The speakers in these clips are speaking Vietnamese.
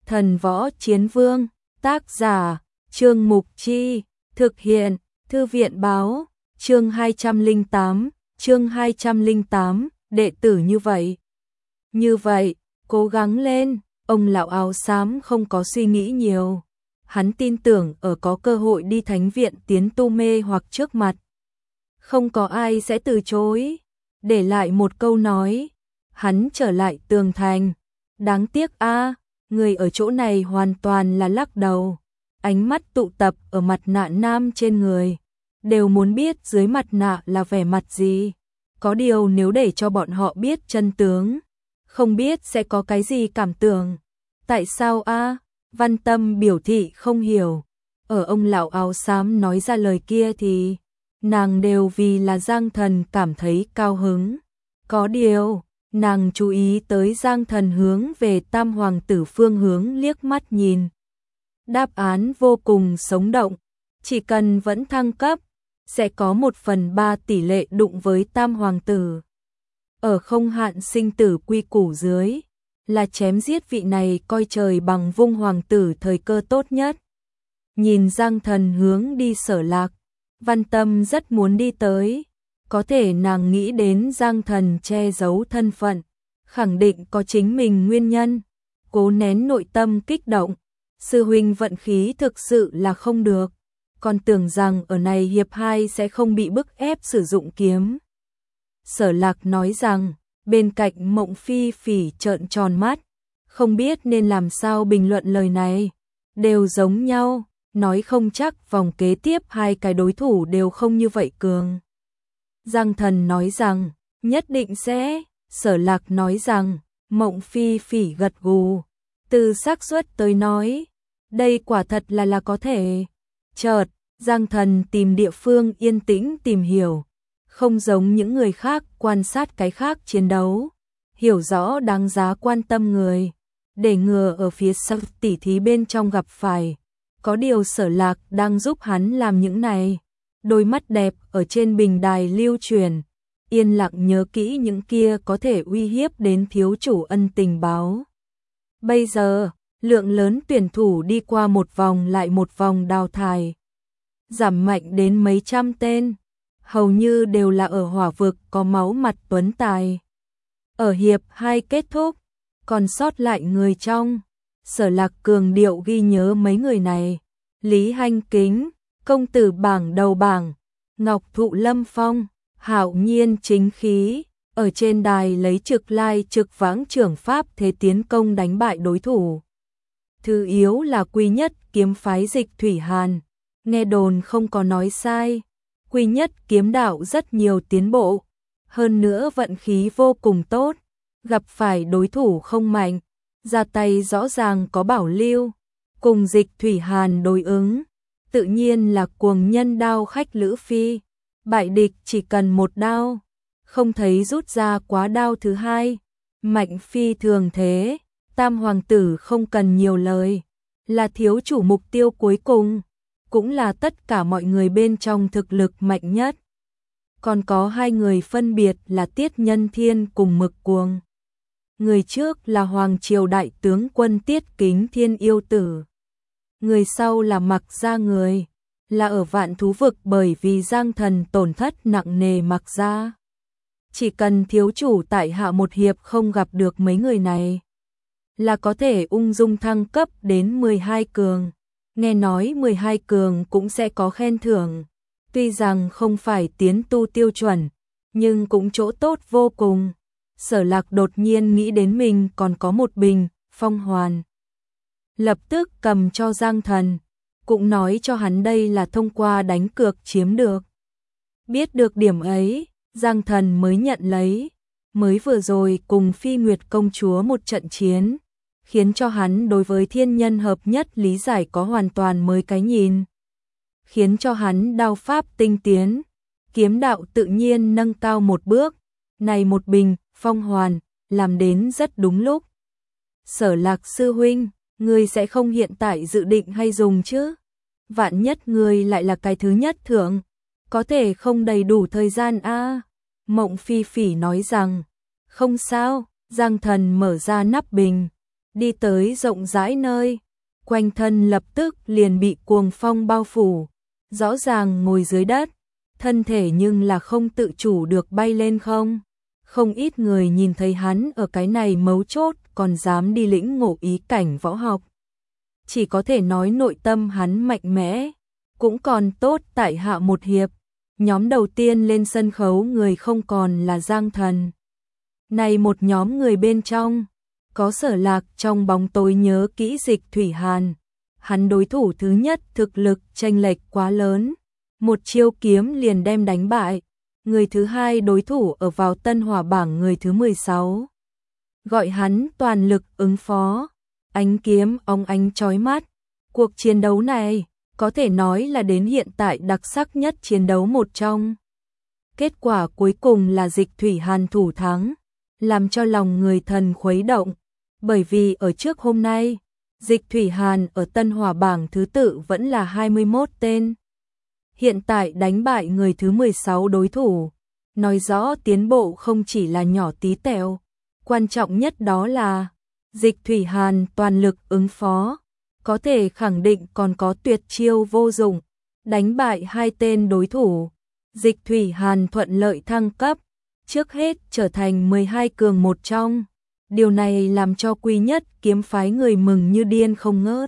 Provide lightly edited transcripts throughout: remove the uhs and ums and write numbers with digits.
Thần Võ Chiến Vương, tác giả, Trương Mục Chi, thực hiện, Thư viện báo, chương 208, đệ tử như vậy. Như vậy, cố gắng lên, ông lão áo xám không có suy nghĩ nhiều. Hắn tin tưởng ở có cơ hội đi thánh viện tiến tu mê hoặc trước mặt. Không có ai sẽ từ chối. Để lại một câu nói, hắn trở lại tường thành. Đáng tiếc người ở chỗ này hoàn toàn là lắc đầu. Ánh mắt tụ tập ở mặt nạ nam trên người, đều muốn biết dưới mặt nạ là vẻ mặt gì. Có điều nếu để cho bọn họ biết chân tướng, không biết sẽ có cái gì cảm tưởng. Tại sao Văn Tâm biểu thị không hiểu. Ở ông lão áo xám nói ra lời kia thì nàng đều vì là Giang Thần cảm thấy cao hứng. Có điều, nàng chú ý tới Giang Thần hướng về Tam Hoàng tử phương hướng liếc mắt nhìn. Đáp án vô cùng sống động, chỉ cần vẫn thăng cấp, sẽ có 1/3 tỷ lệ đụng với Tam Hoàng tử. Ở không hạn sinh tử quy củ dưới, là chém giết vị này coi trời bằng vung hoàng tử thời cơ tốt nhất. Nhìn Giang Thần hướng đi Sở Lạc, Văn Tâm rất muốn đi tới. Có thể nàng nghĩ đến Giang Thần che giấu thân phận, khẳng định có chính mình nguyên nhân. Cố nén nội tâm kích động, sư huynh vận khí thực sự là không được. Còn tưởng rằng ở này hiệp 2 sẽ không bị bức ép sử dụng kiếm. Sở Lạc nói rằng, bên cạnh Mộng Phi Phỉ trợn tròn mắt, không biết nên làm sao bình luận lời này. Đều giống nhau, nói không chắc vòng kế tiếp hai cái đối thủ đều không như vậy cường. Giang Thần nói rằng, nhất định sẽ. Sở Lạc nói rằng, Mộng Phi Phỉ gật gù. Từ xác suất tới nói, đây quả thật là có thể. Chợt, Giang Thần tìm địa phương yên tĩnh tìm hiểu. Không giống những người khác quan sát cái khác chiến đấu. Hiểu rõ đáng giá quan tâm người. Để ngừa ở phía sau tỉ thí bên trong gặp phải. Có điều Sở Lạc đang giúp hắn làm những này. Đôi mắt đẹp ở trên bình đài lưu truyền. Yên lặng nhớ kỹ những kia có thể uy hiếp đến thiếu chủ ân tình báo. Bây giờ, lượng lớn tuyển thủ đi qua một vòng lại một vòng đào thải. Giảm mạnh đến mấy trăm tên. Hầu như đều là ở hỏa vực có máu mặt tuấn tài. Ở hiệp 2 kết thúc, còn sót lại người trong. Sở Lạc cường điệu ghi nhớ mấy người này. Lý Hanh Kính, công tử bảng đầu bảng, Ngọc Thụ Lâm Phong, Hạo Nhiên chính khí, ở trên đài lấy trực lai trực vãng trưởng pháp thế tiến công đánh bại đối thủ. Thứ yếu là Quy Nhất kiếm phái Dịch Thủy Hàn, nghe đồn không có nói sai. Quy Nhất kiếm đạo rất nhiều tiến bộ, hơn nữa vận khí vô cùng tốt, gặp phải đối thủ không mạnh, ra tay rõ ràng có bảo lưu, cùng Dịch Thủy Hàn đối ứng, tự nhiên là cuồng nhân đao khách Lữ Phi, bại địch chỉ cần một đao, không thấy rút ra quá đao thứ hai, mạnh phi thường thế, Tam Hoàng tử không cần nhiều lời, là thiếu chủ mục tiêu cuối cùng, cũng là tất cả mọi người bên trong thực lực mạnh nhất. Còn có hai người phân biệt là Tiết Nhân Thiên cùng Mực Cuồng. Người trước là Hoàng triều đại tướng quân Tiết Kính Thiên yêu tử. Người sau là Mặc Gia người, là ở Vạn Thú Vực bởi vì Giang Thần tổn thất nặng nề Mặc Gia. Chỉ cần thiếu chủ tại hạ một hiệp không gặp được mấy người này, là có thể ung dung thăng cấp đến 12 cường. Nghe nói 12 cường cũng sẽ có khen thưởng. Tuy rằng không phải tiến tu tiêu chuẩn, nhưng cũng chỗ tốt vô cùng. Sở Lạc đột nhiên nghĩ đến mình còn có một bình phong hoàn. Lập tức cầm cho Giang Thần, cũng nói cho hắn đây là thông qua đánh cược chiếm được. Biết được điểm ấy, Giang Thần mới nhận lấy. Mới vừa rồi cùng Phi Nguyệt công chúa một trận chiến, khiến cho hắn đối với thiên nhân hợp nhất lý giải có hoàn toàn mới cái nhìn. Khiến cho hắn đao pháp tinh tiến, kiếm đạo tự nhiên nâng cao một bước. Này một bình phong hoàn, làm đến rất đúng lúc. Sở Lạc sư huynh, ngươi sẽ không hiện tại dự định hay dùng chứ? Vạn nhất ngươi lại là cái thứ nhất thưởng, có thể không đầy đủ thời gian Mộng Phi Phỉ nói rằng, không sao. Giang Thần mở ra nắp bình, đi tới rộng rãi nơi, quanh thân lập tức liền bị cuồng phong bao phủ, rõ ràng ngồi dưới đất, thân thể nhưng là không tự chủ được bay lên không. Không ít người nhìn thấy hắn ở cái này mấu chốt còn dám đi lĩnh ngộ ý cảnh võ học. Chỉ có thể nói nội tâm hắn mạnh mẽ, cũng còn tốt tại hạ một hiệp. Nhóm đầu tiên lên sân khấu người không còn là Giang Thần. Này một nhóm người bên trong, có Sở Lạc trong bóng tối nhớ kỹ Dịch Thủy Hàn. Hắn đối thủ thứ nhất thực lực chênh lệch quá lớn, một chiêu kiếm liền đem đánh bại. Người thứ hai đối thủ ở vào Tân Hỏa bảng người thứ 16. Gọi hắn toàn lực ứng phó, ánh kiếm óng ánh chói mắt. Cuộc chiến đấu này có thể nói là đến hiện tại đặc sắc nhất chiến đấu một trong. Kết quả cuối cùng là Dịch Thủy Hàn thủ thắng, làm cho lòng người thần khuấy động, bởi vì ở trước hôm nay, Dịch Thủy Hàn ở Tân Hỏa bảng thứ tự vẫn là 21 tên. Hiện tại đánh bại người thứ 16 đối thủ, nói rõ tiến bộ không chỉ là nhỏ tí tẹo, quan trọng nhất đó là Dịch Thủy Hàn toàn lực ứng phó, có thể khẳng định còn có tuyệt chiêu vô dụng, đánh bại hai tên đối thủ. Dịch Thủy Hàn thuận lợi thăng cấp, trước hết trở thành 12 cường một trong. Điều này làm cho Quy Nhất kiếm phái người mừng như điên không ngớt.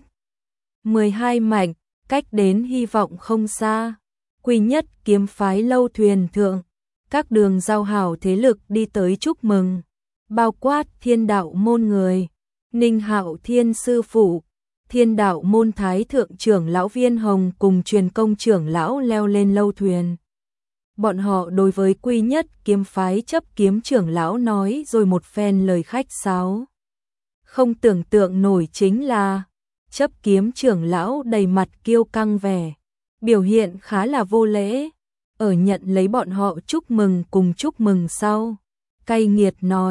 12 mạnh, cách đến hy vọng không xa. Quy Nhất kiếm phái lâu thuyền thượng, các đường giao hảo thế lực đi tới chúc mừng, bao quát Thiên Đạo môn người, Ninh Hạo Thiên sư phụ, Thiên Đạo môn thái thượng trưởng lão Viên Hồng cùng truyền công trưởng lão leo lên lâu thuyền. Bọn họ đối với Quy Nhất kiếm phái chấp kiếm trưởng lão nói rồi một phen lời khách sáo. Không tưởng tượng nổi chính là chấp kiếm trưởng lão đầy mặt kiêu căng vẻ, biểu hiện khá là vô lễ, ở nhận lấy bọn họ chúc mừng cùng chúc mừng sau. Cay nghiệt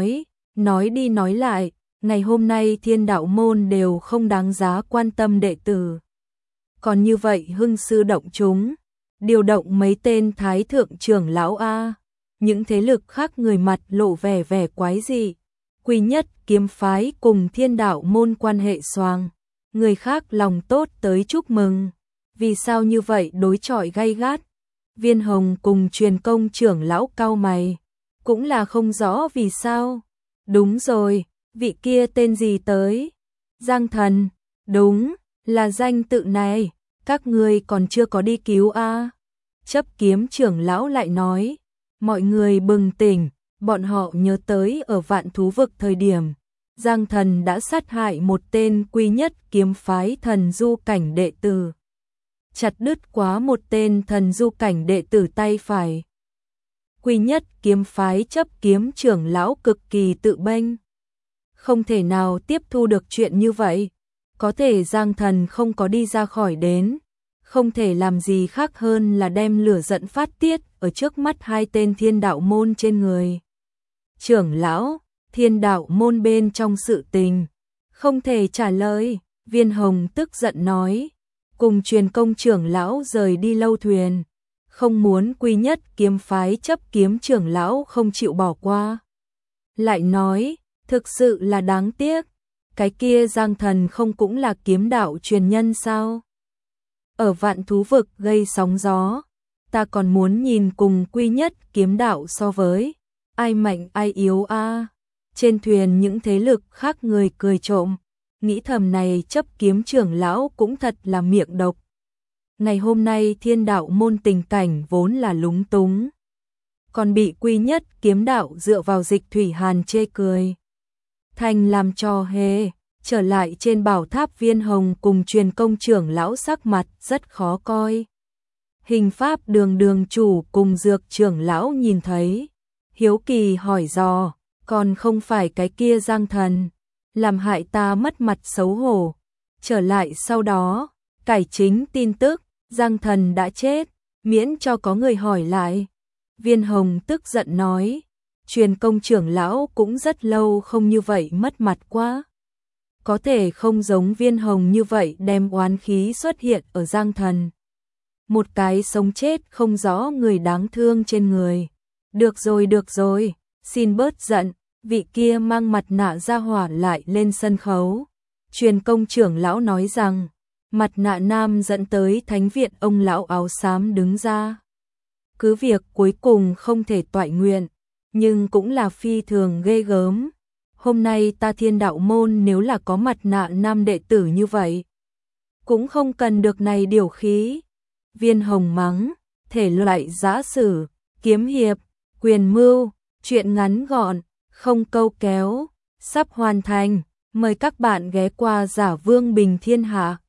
nói đi nói lại, ngày hôm nay Thiên Đạo môn đều không đáng giá quan tâm đệ tử. Còn như vậy hưng sư động chúng, điều động mấy tên thái thượng trưởng lão A, những thế lực khác người mặt lộ vẻ quái dị. Quy Nhất kiếm phái cùng Thiên Đạo môn quan hệ xoàng, người khác lòng tốt tới chúc mừng. Vì sao như vậy đối chọi gay gắt? Viên Hồng cùng truyền công trưởng lão cau mày, cũng là không rõ vì sao. Đúng rồi, vị kia tên gì tới? Giang Thần, đúng, là danh tự này, các ngươi còn chưa có đi cứu a? Chấp kiếm trưởng lão lại nói, mọi người bừng tỉnh, bọn họ nhớ tới ở Vạn Thú vực thời điểm, Giang Thần đã sát hại một tên Quy Nhất kiếm phái thần du cảnh đệ tử, chặt đứt quá một tên thần du cảnh đệ tử tay phải. Quy Nhất kiếm phái chấp kiếm trưởng lão cực kỳ tự bênh, không thể nào tiếp thu được chuyện như vậy. Có thể Giang Thần không có đi ra khỏi đến, không thể làm gì khác hơn là đem lửa giận phát tiết ở trước mắt hai tên Thiên Đạo môn trên người. Trưởng lão, Thiên Đạo môn bên trong sự tình, không thể trả lời. Viên Hồng tức giận nói, cùng truyền công trưởng lão rời đi lâu thuyền, không muốn Quy Nhất kiếm phái chấp kiếm trưởng lão không chịu bỏ qua. Lại nói, thực sự là đáng tiếc, cái kia Giang Thần không cũng là kiếm đạo truyền nhân sao? Ở Vạn Thú vực gây sóng gió, ta còn muốn nhìn cùng Quy Nhất kiếm đạo so với, ai mạnh ai yếu a. Trên thuyền những thế lực khác người cười trộm, nghĩ thầm này chấp kiếm trưởng lão cũng thật là miệng độc. Ngày hôm nay Thiên Đạo môn tình cảnh vốn là lúng túng, còn bị Quy Nhất kiếm đạo dựa vào Dịch Thủy Hàn chê cười thành làm trò hề. Trở lại trên bảo tháp, Viên Hồng cùng truyền công trưởng lão sắc mặt rất khó coi. Hình pháp đường chủ cùng dược trưởng lão nhìn thấy, hiếu kỳ hỏi dò, còn không phải cái kia Giang Thần, làm hại ta mất mặt xấu hổ. Trở lại sau đó, cải chính tin tức, Giang Thần đã chết, miễn cho có người hỏi lại. Viên Hồng tức giận nói, truyền công trưởng lão cũng rất lâu không như vậy mất mặt quá. Có thể không giống Viên Hồng như vậy đem oán khí xuất hiện ở Giang Thần. Một cái sống chết không rõ người đáng thương trên người. Được rồi, xin bớt giận. vị kia mang mặt nạ ra hỏa lại lên sân khấu. Truyền công trưởng lão nói rằng, mặt nạ nam dẫn tới thánh viện, ông lão áo xám đứng ra. Cứ việc cuối cùng không thể toại nguyện, nhưng cũng là phi thường ghê gớm. Hôm nay ta Thiên Đạo môn nếu là có mặt nạ nam đệ tử như vậy, cũng không cần được này điều khí. Viên Hồng mắng, thể loại giã sử, kiếm hiệp, quyền mưu, chuyện ngắn gọn, không câu kéo, sắp hoàn thành. Mời các bạn ghé qua Giả Vương Bình Thiên Hạ.